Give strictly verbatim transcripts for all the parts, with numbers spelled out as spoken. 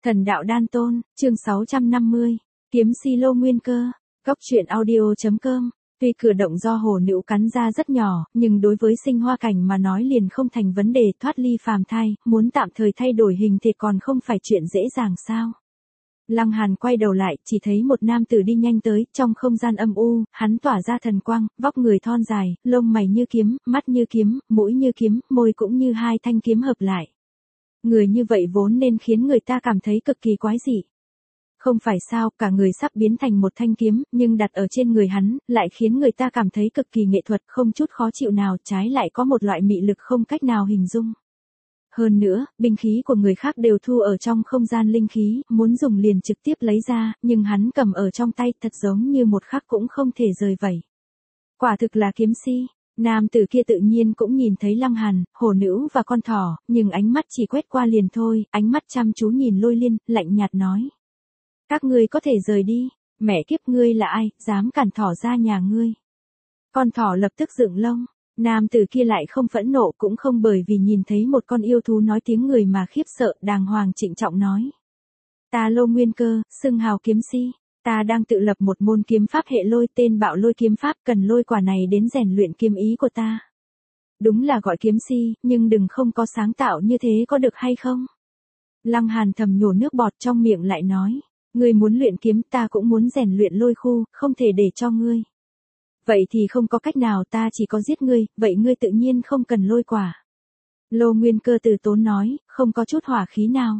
Thần đạo đan tôn, chương sáu trăm năm mươi, kiếm si Lô Nguyên Cơ, góc truyện audio.com. Tuy cửa động do hồ nữ cắn ra rất nhỏ, nhưng đối với sinh hoa cảnh mà nói liền không thành vấn đề, thoát ly phàm thai, muốn tạm thời thay đổi hình thì còn không phải chuyện dễ dàng sao. Lăng Hàn quay đầu lại, chỉ thấy một nam tử đi nhanh tới, trong không gian âm u, hắn tỏa ra thần quang, vóc người thon dài, lông mày như kiếm, mắt như kiếm, mũi như kiếm, môi cũng như hai thanh kiếm hợp lại. Người như vậy vốn nên khiến người ta cảm thấy cực kỳ quái dị. Không phải sao, cả người sắp biến thành một thanh kiếm, nhưng đặt ở trên người hắn, lại khiến người ta cảm thấy cực kỳ nghệ thuật, không chút khó chịu nào, trái lại có một loại mị lực không cách nào hình dung. Hơn nữa, binh khí của người khác đều thu ở trong không gian linh khí, muốn dùng liền trực tiếp lấy ra, nhưng hắn cầm ở trong tay thật giống như một khắc cũng không thể rời vậy. Quả thực là kiếm si. Nam tử kia tự nhiên cũng nhìn thấy Lăng Hàn, hổ nữ và con thỏ, nhưng ánh mắt chỉ quét qua liền thôi, ánh mắt chăm chú nhìn Lôi Liên, lạnh nhạt nói. Các ngươi có thể rời đi, mẹ kiếp ngươi là ai, dám cản thỏ ra nhà ngươi. Con thỏ lập tức dựng lông, nam tử kia lại không phẫn nộ cũng không bởi vì nhìn thấy một con yêu thú nói tiếng người mà khiếp sợ, đàng hoàng trịnh trọng nói. Ta Lô Nguyên Cơ, xưng hào kiếm si. Ta đang tự lập một môn kiếm pháp hệ lôi tên Bạo Lôi kiếm pháp, cần lôi quả này đến rèn luyện kiếm ý của ta. Đúng là gọi kiếm si, nhưng đừng không có sáng tạo như thế có được hay không? Lăng Hàn thầm nhổ nước bọt trong miệng lại nói, ngươi muốn luyện kiếm ta cũng muốn rèn luyện lôi khu, không thể để cho ngươi. Vậy thì không có cách nào, ta chỉ có giết ngươi, vậy ngươi tự nhiên không cần lôi quả. Lô Nguyên Cơ từ tốn nói, không có chút hỏa khí nào.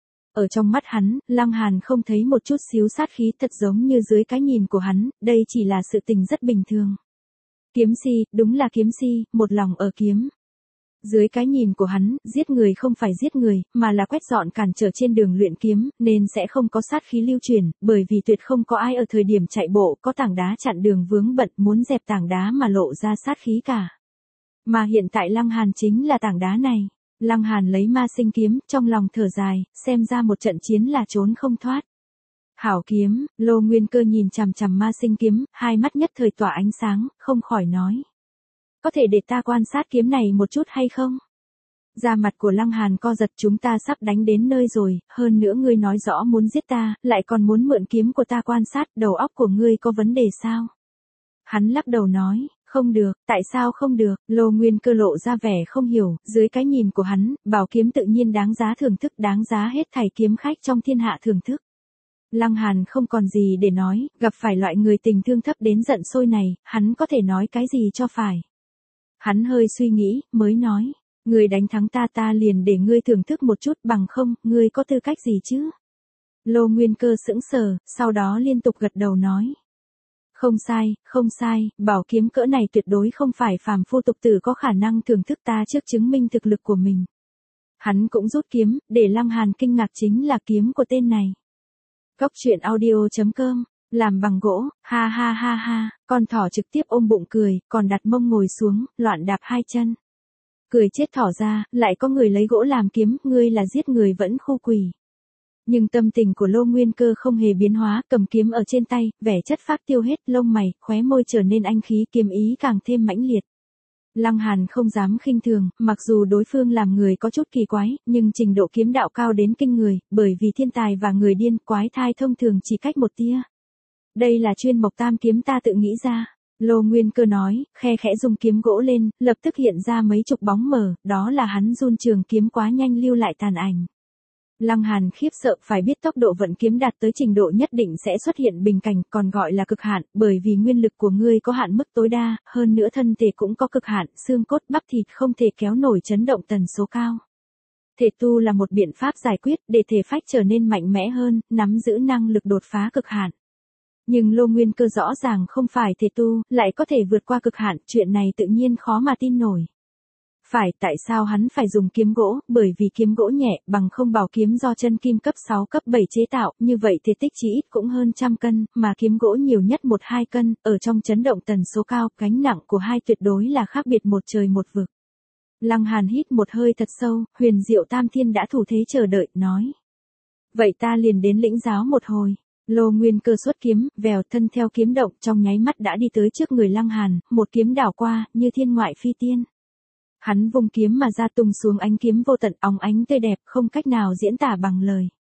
Ở trong mắt hắn, Lăng Hàn không thấy một chút xíu sát khí, thật giống như dưới cái nhìn của hắn, đây chỉ là sự tình rất bình thường. Kiếm si, đúng là kiếm si, một lòng ở kiếm. Dưới cái nhìn của hắn, giết người không phải giết người, mà là quét dọn cản trở trên đường luyện kiếm, nên sẽ không có sát khí lưu truyền, bởi vì tuyệt không có ai ở thời điểm chạy bộ có tảng đá chặn đường vướng bận muốn dẹp tảng đá mà lộ ra sát khí cả. Mà hiện tại Lăng Hàn chính là tảng đá này. Lăng Hàn lấy ma sinh kiếm, trong lòng thở dài, xem ra một trận chiến là trốn không thoát. Hảo kiếm, Lô Nguyên Cơ nhìn chằm chằm ma sinh kiếm, hai mắt nhất thời tỏa ánh sáng, không khỏi nói. Có thể để ta quan sát kiếm này một chút hay không? Da mặt của Lăng Hàn co giật, chúng ta sắp đánh đến nơi rồi, hơn nữa ngươi nói rõ muốn giết ta, lại còn muốn mượn kiếm của ta quan sát, đầu óc của ngươi có vấn đề sao? Hắn lắc đầu nói. Không được, tại sao không được, Lô Nguyên Cơ lộ ra vẻ không hiểu, dưới cái nhìn của hắn, bảo kiếm tự nhiên đáng giá thưởng thức, đáng giá hết thảy kiếm khách trong thiên hạ thưởng thức. Lăng Hàn không còn gì để nói, gặp phải loại người tình thương thấp đến giận sôi này, hắn có thể nói cái gì cho phải. Hắn hơi suy nghĩ, mới nói, ngươi đánh thắng ta ta liền để ngươi thưởng thức một chút, bằng không, ngươi có tư cách gì chứ? Lô Nguyên Cơ sững sờ, sau đó liên tục gật đầu nói. Không sai, không sai, bảo kiếm cỡ này tuyệt đối không phải phàm phu tục tử có khả năng thưởng thức, ta trước chứng minh thực lực của mình. Hắn cũng rút kiếm, để Lăng Hàn kinh ngạc chính là kiếm của tên này. Góc truyện audio.com, làm bằng gỗ, ha ha ha ha, con thỏ trực tiếp ôm bụng cười, còn đặt mông ngồi xuống, loạn đạp hai chân. Cười chết thỏ ra, lại có người lấy gỗ làm kiếm, ngươi là giết người vẫn khu quỷ. Nhưng tâm tình của Lô Nguyên Cơ không hề biến hóa, cầm kiếm ở trên tay, vẻ chất phác tiêu hết, lông mày, khóe môi trở nên anh khí, kiếm ý càng thêm mãnh liệt. Lăng Hàn không dám khinh thường, mặc dù đối phương làm người có chút kỳ quái, nhưng trình độ kiếm đạo cao đến kinh người, bởi vì thiên tài và người điên, quái thai thông thường chỉ cách một tia. Đây là chuyên mộc tam kiếm ta tự nghĩ ra. Lô Nguyên Cơ nói, khe khẽ dùng kiếm gỗ lên, lập tức hiện ra mấy chục bóng mờ, đó là hắn run trường kiếm quá nhanh lưu lại tàn ảnh. Lăng Hàn khiếp sợ, phải biết tốc độ vận kiếm đạt tới trình độ nhất định sẽ xuất hiện bình cảnh, còn gọi là cực hạn, bởi vì nguyên lực của ngươi có hạn mức tối đa, hơn nữa thân thể cũng có cực hạn, xương cốt bắp thịt không thể kéo nổi chấn động tần số cao. Thể tu là một biện pháp giải quyết để thể phách trở nên mạnh mẽ hơn, nắm giữ năng lực đột phá cực hạn. Nhưng Lô Nguyên Cơ rõ ràng không phải thể tu, lại có thể vượt qua cực hạn, chuyện này tự nhiên khó mà tin nổi. Phải, tại sao hắn phải dùng kiếm gỗ, bởi vì kiếm gỗ nhẹ, bằng không bảo kiếm do chân kim cấp sáu cấp bảy chế tạo, như vậy thể tích chỉ ít cũng hơn trăm cân, mà kiếm gỗ nhiều nhất một hai cân, ở trong chấn động tần số cao, gánh nặng của hai tuyệt đối là khác biệt một trời một vực. Lăng Hàn hít một hơi thật sâu, huyền diệu tam thiên đã thủ thế chờ đợi, nói. Vậy ta liền đến lĩnh giáo một hồi. Lô Nguyên Cơ xuất kiếm, vèo thân theo kiếm động, trong nháy mắt đã đi tới trước người Lăng Hàn, một kiếm đảo qua, như thiên ngoại phi tiên. Hắn vung kiếm mà ra tung xuống ánh kiếm vô tận óng ánh tươi đẹp, không cách nào diễn tả bằng lời.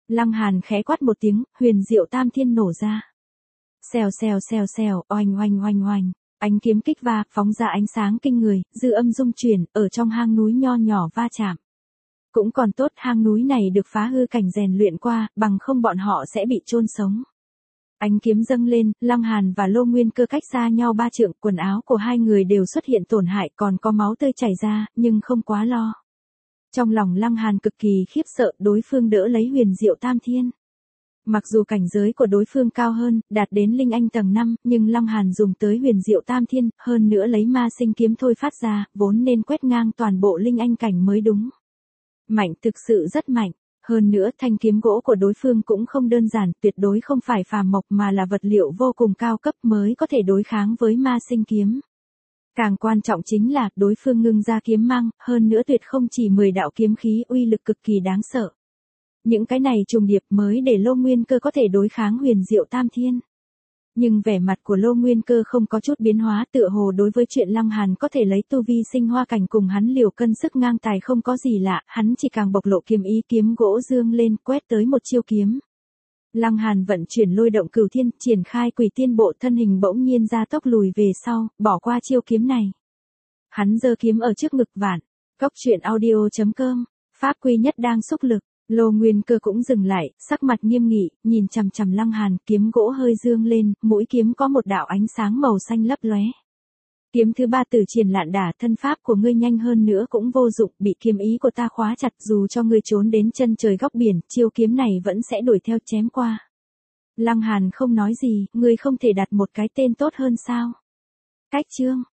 Lăng Hàn khẽ quát một tiếng, huyền diệu tam thiên nổ ra. Xèo xèo xèo xèo, oanh oanh oanh oanh, ánh kiếm kích va, phóng ra ánh sáng kinh người, dư âm rung chuyển, ở trong hang núi nho nhỏ va chạm. Cũng còn tốt hang núi này được phá hư cảnh rèn luyện qua, bằng không bọn họ sẽ bị chôn sống. Ánh kiếm dâng lên, Lăng Hàn và Lô Nguyên Cơ cách xa nhau ba trượng, quần áo của hai người đều xuất hiện tổn hại, còn có máu tươi chảy ra, nhưng không quá lo. Trong lòng Lăng Hàn cực kỳ khiếp sợ, đối phương đỡ lấy huyền diệu tam thiên. Mặc dù cảnh giới của đối phương cao hơn, đạt đến linh anh tầng năm, nhưng Lăng Hàn dùng tới huyền diệu tam thiên, hơn nữa lấy ma sinh kiếm thôi phát ra, vốn nên quét ngang toàn bộ linh anh cảnh mới đúng. Mạnh, thực sự rất mạnh. Hơn nữa thanh kiếm gỗ của đối phương cũng không đơn giản, tuyệt đối không phải phàm mộc mà là vật liệu vô cùng cao cấp mới có thể đối kháng với ma sinh kiếm. Càng quan trọng chính là đối phương ngưng ra kiếm mang, hơn nữa tuyệt không chỉ mười đạo kiếm khí, uy lực cực kỳ đáng sợ. Những cái này trùng điệp mới để Lô Nguyên Cơ có thể đối kháng huyền diệu tam thiên. Nhưng vẻ mặt của Lô Nguyên Cơ không có chút biến hóa, tựa hồ đối với chuyện Lăng Hàn có thể lấy tu vi sinh hoa cảnh cùng hắn liều cân sức ngang tài không có gì lạ, hắn chỉ càng bộc lộ kiếm ý, kiếm gỗ dương lên, quét tới một chiêu kiếm. Lăng Hàn vận chuyển lôi động cửu thiên, triển khai quỷ tiên bộ, thân hình bỗng nhiên ra tốc lùi về sau, bỏ qua chiêu kiếm này. Hắn giơ kiếm ở trước ngực vạn. Góc truyện audio chấm com, pháp quy nhất đang xúc lực. Lô Nguyên Cơ cũng dừng lại, sắc mặt nghiêm nghị, nhìn chằm chằm Lăng Hàn, kiếm gỗ hơi dương lên, mũi kiếm có một đạo ánh sáng màu xanh lấp lóe. Kiếm thứ ba tử triển lạn đả, thân pháp của ngươi nhanh hơn nữa cũng vô dụng, bị kiếm ý của ta khóa chặt, dù cho ngươi trốn đến chân trời góc biển, chiêu kiếm này vẫn sẽ đuổi theo chém qua. Lăng Hàn không nói gì, ngươi không thể đặt một cái tên tốt hơn sao? Cách chương